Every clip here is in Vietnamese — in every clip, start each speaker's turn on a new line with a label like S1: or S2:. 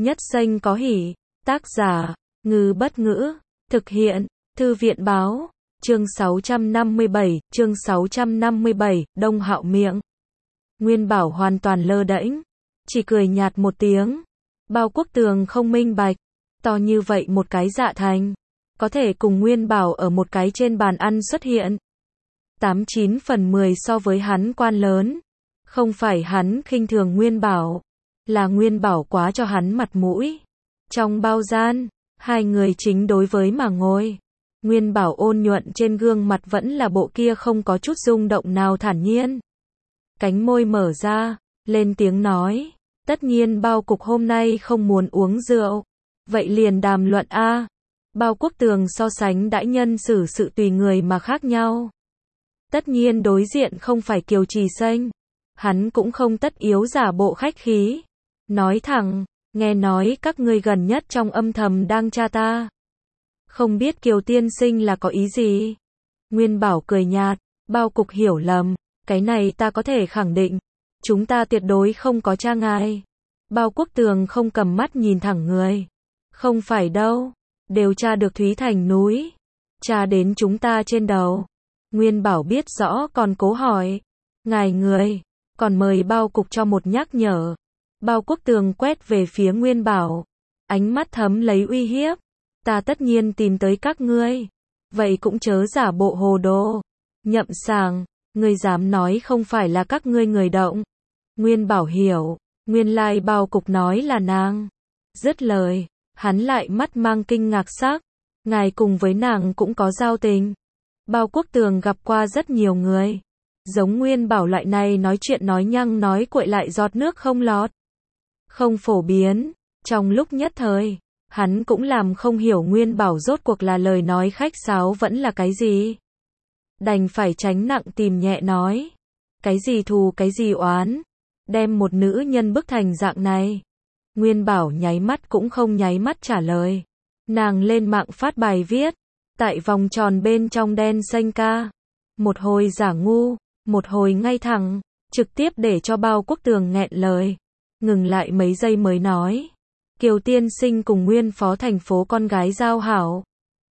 S1: Nhất danh có hỷ. Tác giả, Ngư Bất Ngữ. Thực hiện, Thư viện Báo. Chương 657, Đông Hạo miệng. Nguyên Bảo hoàn toàn lơ đễnh, chỉ cười nhạt một tiếng. Bao Quốc Tường không minh bạch, to như vậy một cái Dạ Thành, có thể cùng Nguyên Bảo ở một cái trên bàn ăn xuất hiện. 89 phần 10 so với hắn quan lớn. Không phải hắn khinh thường Nguyên Bảo, là Nguyên Bảo quá cho hắn mặt mũi. Trong bao gian, hai người chính đối với mà ngồi. Nguyên Bảo ôn nhuận trên gương mặt vẫn là bộ kia không có chút rung động nào thản nhiên. Cánh môi mở ra, lên tiếng nói, tất nhiên Bao Cục hôm nay không muốn uống rượu, vậy liền đàm luận a. Bao Quốc Tường so sánh đãi nhân xử sự tùy người mà khác nhau. Tất nhiên đối diện không phải Kiều Trì Xanh, hắn cũng không tất yếu giả bộ khách khí. Nói thẳng, nghe nói các ngươi gần nhất trong âm thầm đang tra ta. Không biết Kiều tiên sinh là có ý gì? Nguyên Bảo cười nhạt, Bao Cục hiểu lầm, cái này ta có thể khẳng định, chúng ta tuyệt đối không có tra ngài. Bao Quốc Tường không cầm mắt nhìn thẳng người. Không phải đâu, đều tra được Thúy Thành núi, tra đến chúng ta trên đầu. Nguyên Bảo biết rõ còn cố hỏi, ngài người, còn mời Bao Cục cho một nhắc nhở. Bao Quốc Tường quét về phía Nguyên Bảo, ánh mắt thấm lấy uy hiếp. Ta tất nhiên tìm tới các ngươi, vậy cũng chớ giả bộ hồ đồ. Nhậm Sàng, ngươi dám nói không phải là các ngươi người động. Nguyên Bảo hiểu, nguyên lai Bao Cục nói là nàng. Dứt lời, hắn lại mắt mang kinh ngạc sắc, ngài cùng với nàng cũng có giao tình. Bao Quốc Tường gặp qua rất nhiều người, giống Nguyên Bảo loại này nói chuyện nói nhăng nói cuội lại giọt nước không lọt, không phổ biến. Trong lúc nhất thời, hắn cũng làm không hiểu Nguyên Bảo rốt cuộc là lời nói khách sáo vẫn là cái gì. Đành phải tránh nặng tìm nhẹ nói, cái gì thù cái gì oán, đem một nữ nhân bức thành dạng này. Nguyên Bảo nháy mắt cũng không nháy mắt trả lời. Nàng lên mạng phát bài viết, tại vòng tròn bên trong đen xanh ca. Một hồi giả ngu, một hồi ngay thẳng, trực tiếp để cho Bao Quốc Tường nghẹn lời. Ngừng lại mấy giây mới nói, Kiều tiên sinh cùng Nguyên phó thành phố con gái giao hảo.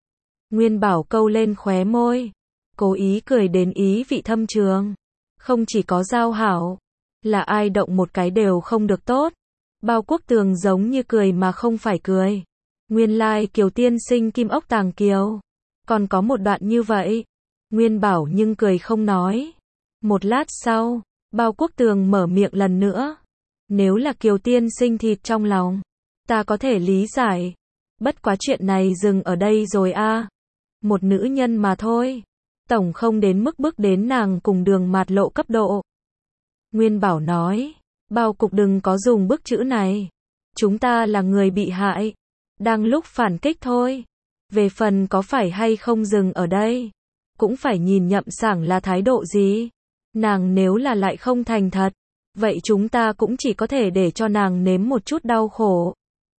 S1: Nguyên Bảo câu lên khóe môi, cố ý cười đến ý vị thâm trường. Không chỉ có giao hảo, là ai động một cái đều không được tốt. Bao Quốc Tường giống như cười mà không phải cười. Nguyên lai Kiều tiên sinh kim ốc tàng kiều, còn có một đoạn như vậy. Nguyên Bảo nhưng cười không nói. Một lát sau, Bao Quốc Tường mở miệng lần nữa. Nếu là Kiều tiên sinh thịt trong lòng, ta có thể lý giải. Bất quá chuyện này dừng ở đây rồi a. Một nữ nhân mà thôi. Tổng không đến mức bước đến nàng cùng Đường Mạt Lộ cấp độ. Nguyên Bảo nói, Bao Cục đừng có dùng bức chữ này. Chúng ta là người bị hại, đang lúc phản kích thôi. Về phần có phải hay không dừng ở đây, cũng phải nhìn Nhậm Sảng là thái độ gì. Nàng nếu là lại không thành thật, vậy chúng ta cũng chỉ có thể để cho nàng nếm một chút đau khổ.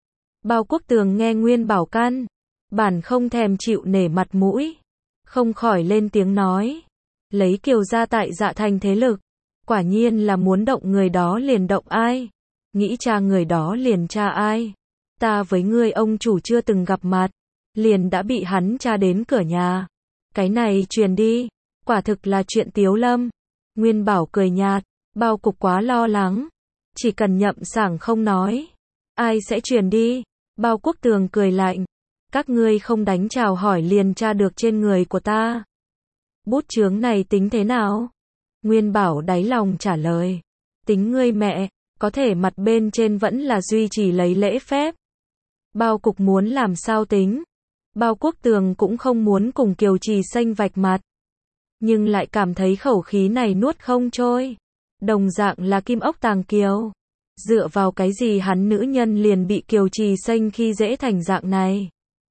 S1: Bao Quốc Tường nghe Nguyên Bảo căn bản không thèm chịu nể mặt mũi, không khỏi lên tiếng nói, lấy Kiều gia tại Dạ Thành thế lực, quả nhiên là muốn động người đó liền động ai, nghĩ tra người đó liền tra ai. Ta với ngươi ông chủ chưa từng gặp mặt, liền đã bị hắn tra đến cửa nhà. Cái này truyền đi, quả thực là chuyện tiếu lâm. Nguyên Bảo cười nhạt, Bao Cục quá lo lắng, chỉ cần Nhậm Sảng không nói, ai sẽ truyền đi. Bao Quốc Tường cười lạnh, các ngươi không đánh chào hỏi liền tra được trên người của ta. Bút chướng này tính thế nào? Nguyên Bảo đáy lòng trả lời, tính ngươi mẹ, có thể mặt bên trên vẫn là duy trì lấy lễ phép. Bao Cục muốn làm sao tính? Bao Quốc Tường cũng không muốn cùng Kiều Trì Xanh vạch mặt, nhưng lại cảm thấy khẩu khí này nuốt không trôi. Đồng dạng là kim ốc tàng kiều, dựa vào cái gì hắn nữ nhân liền bị Kiều Trì Xanh khi dễ thành dạng này.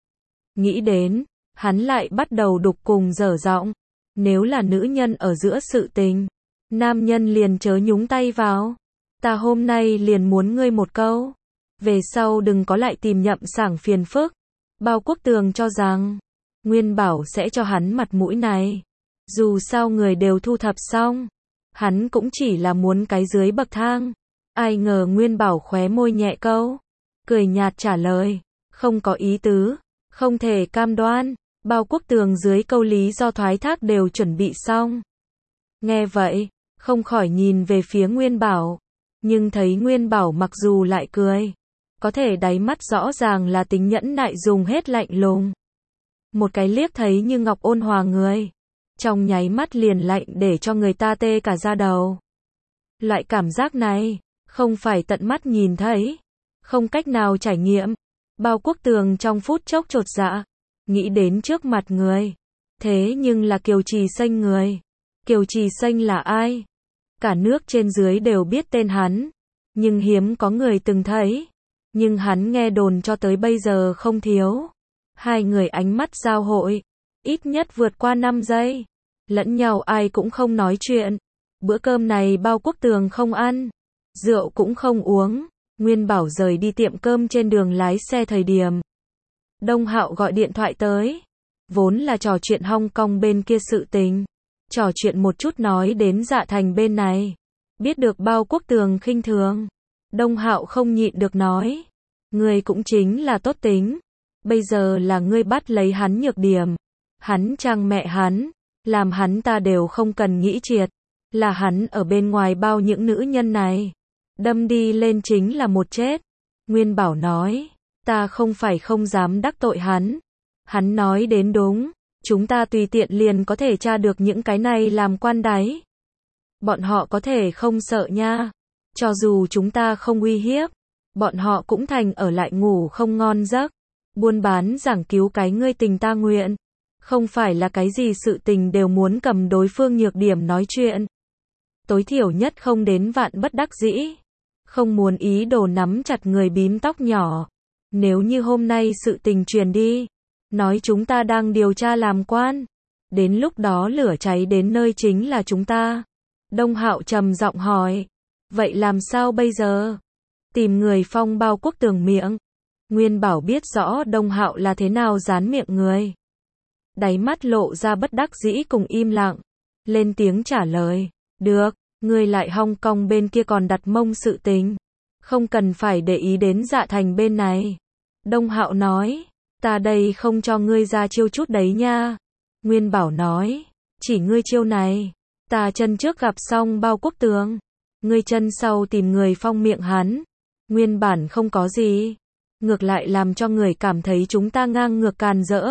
S1: Nghĩ đến, hắn lại bắt đầu đục cùng dở giọng. Nếu là nữ nhân ở giữa sự tình, nam nhân liền chớ nhúng tay vào. Ta hôm nay liền muốn ngươi một câu, về sau đừng có lại tìm Nhậm Sảng phiền phức. Bao Quốc Tường cho rằng, Nguyên Bảo sẽ cho hắn mặt mũi này. Dù sao người đều thu thập xong, hắn cũng chỉ là muốn cái dưới bậc thang. Ai ngờ Nguyên Bảo khóe môi nhẹ câu, cười nhạt trả lời, không có ý tứ, không thể cam đoan. Bao Quốc Tường dưới câu lý do thoái thác đều chuẩn bị xong. Nghe vậy, không khỏi nhìn về phía Nguyên Bảo, nhưng thấy Nguyên Bảo mặc dù lại cười, có thể đáy mắt rõ ràng là tính nhẫn nại dùng hết lạnh lùng. Một cái liếc thấy như ngọc ôn hòa người, trong nháy mắt liền lạnh để cho người ta tê cả da đầu. Loại cảm giác này, không phải tận mắt nhìn thấy, không cách nào trải nghiệm. Bao Quốc Tường trong phút chốc chột dạ, nghĩ đến trước mặt người, thế nhưng là Kiều Trì Xanh người. Kiều Trì Xanh là ai? Cả nước trên dưới đều biết tên hắn, nhưng hiếm có người từng thấy. Nhưng hắn nghe đồn cho tới bây giờ không thiếu. Hai người ánh mắt giao hội, ít nhất vượt qua 5 giây. Lẫn nhau ai cũng không nói chuyện. Bữa cơm này Bao Quốc Tường không ăn, rượu cũng không uống. Nguyên Bảo rời đi tiệm cơm trên đường lái xe thời điểm Đông Hạo gọi điện thoại tới. Vốn là trò chuyện Hong Kong bên kia sự tình, trò chuyện một chút nói đến Dạ Thành bên này. Biết được Bao Quốc Tường khinh thường, Đông Hạo không nhịn được nói, ngươi cũng chính là tốt tính, bây giờ là ngươi bắt lấy hắn nhược điểm, hắn chăng mẹ hắn, làm hắn ta đều không cần nghĩ triệt, là hắn ở bên ngoài bao những nữ nhân này, đâm đi lên chính là một chết. Nguyên Bảo nói, ta không phải không dám đắc tội hắn. Hắn nói đến đúng, chúng ta tùy tiện liền có thể tra được những cái này làm quan đáy. Bọn họ có thể không sợ nha, cho dù chúng ta không uy hiếp, bọn họ cũng thành ở lại ngủ không ngon giấc. Buôn bán giảng cứu cái ngươi tình ta nguyện, không phải là cái gì sự tình đều muốn cầm đối phương nhược điểm nói chuyện. Tối thiểu nhất không đến vạn bất đắc dĩ, không muốn ý đồ nắm chặt người bím tóc nhỏ. Nếu như hôm nay sự tình truyền đi, nói chúng ta đang điều tra làm quan, đến lúc đó lửa cháy đến nơi chính là chúng ta. Đông Hạo trầm giọng hỏi, vậy làm sao bây giờ? Tìm người phong Bao Quốc Tường miệng. Nguyên Bảo biết rõ Đông Hạo là thế nào dán miệng người. Đáy mắt lộ ra bất đắc dĩ cùng im lặng, lên tiếng trả lời, được, ngươi lại Hong Kong bên kia còn đặt mông sự tình, không cần phải để ý đến Dạ Thành bên này. Đông Hạo nói, ta đây không cho ngươi ra chiêu chút đấy nha. Nguyên Bảo nói, chỉ ngươi chiêu này, ta chân trước gặp xong Bao Quốc Tường, ngươi chân sau tìm người phong miệng hắn. Nguyên bản không có gì, ngược lại làm cho người cảm thấy chúng ta ngang ngược càn rỡ.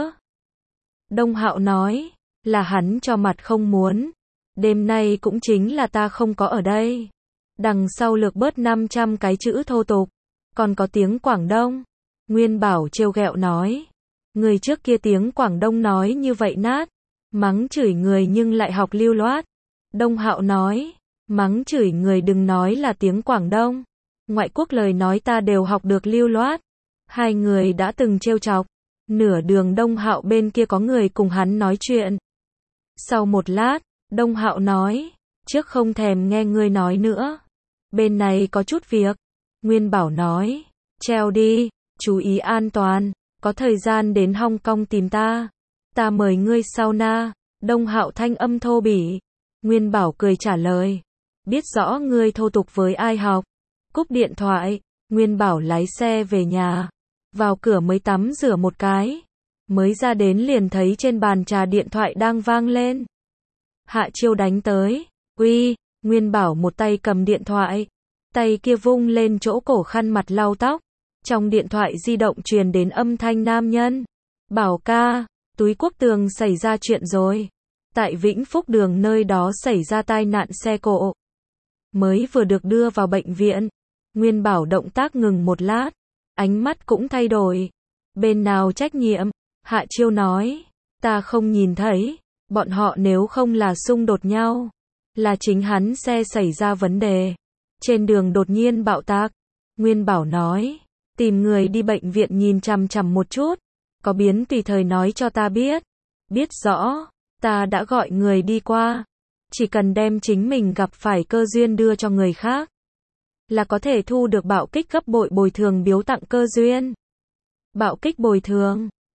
S1: Đông Hạo nói, là hắn cho mặt không muốn. Đêm nay cũng chính là ta không có ở đây. Đằng sau lược bớt 500 cái chữ thô tục, còn có tiếng Quảng Đông. Nguyên Bảo trêu ghẹo nói, người trước kia tiếng Quảng Đông nói như vậy nát, mắng chửi người nhưng lại học lưu loát. Đông Hạo nói, mắng chửi người đừng nói là tiếng Quảng Đông, ngoại quốc lời nói ta đều học được lưu loát. Hai người đã từng trêu chọc, nửa đường Đông Hạo bên kia có người cùng hắn nói chuyện. Sau một lát, Đông Hạo nói, trước không thèm nghe ngươi nói nữa, bên này có chút việc. Nguyên Bảo nói, treo đi, chú ý an toàn, có thời gian đến Hong Kong tìm ta, ta mời ngươi sauna. Đông Hạo thanh âm thô bỉ. Nguyên Bảo cười trả lời, biết rõ ngươi thô tục với ai học. Cúp điện thoại, Nguyên Bảo lái xe về nhà, vào cửa mới tắm rửa một cái, mới ra đến liền thấy trên bàn trà điện thoại đang vang lên. Hạ Chiêu đánh tới, uy. Nguyên Bảo một tay cầm điện thoại, tay kia vung lên chỗ cổ khăn mặt lau tóc. Trong điện thoại di động truyền đến âm thanh nam nhân, Bảo ca, Túy Quốc Tường xảy ra chuyện rồi. Tại Vĩnh Phúc đường nơi đó xảy ra tai nạn xe cộ, mới vừa được đưa vào bệnh viện. Nguyên Bảo động tác ngừng một lát, ánh mắt cũng thay đổi. Bên nào trách nhiệm? Hạ Chiêu nói, ta không nhìn thấy, bọn họ nếu không là xung đột nhau, là chính hắn xe xảy ra vấn đề, trên đường đột nhiên bạo tạc. Nguyên Bảo nói, tìm người đi bệnh viện nhìn chằm chằm một chút, có biến tùy thời nói cho ta biết. Biết rõ, ta đã gọi người đi qua, chỉ cần đem chính mình gặp phải cơ duyên đưa cho người khác, là có thể thu được bạo kích gấp bội bồi thường biếu tặng cơ duyên. Bạo kích bồi thường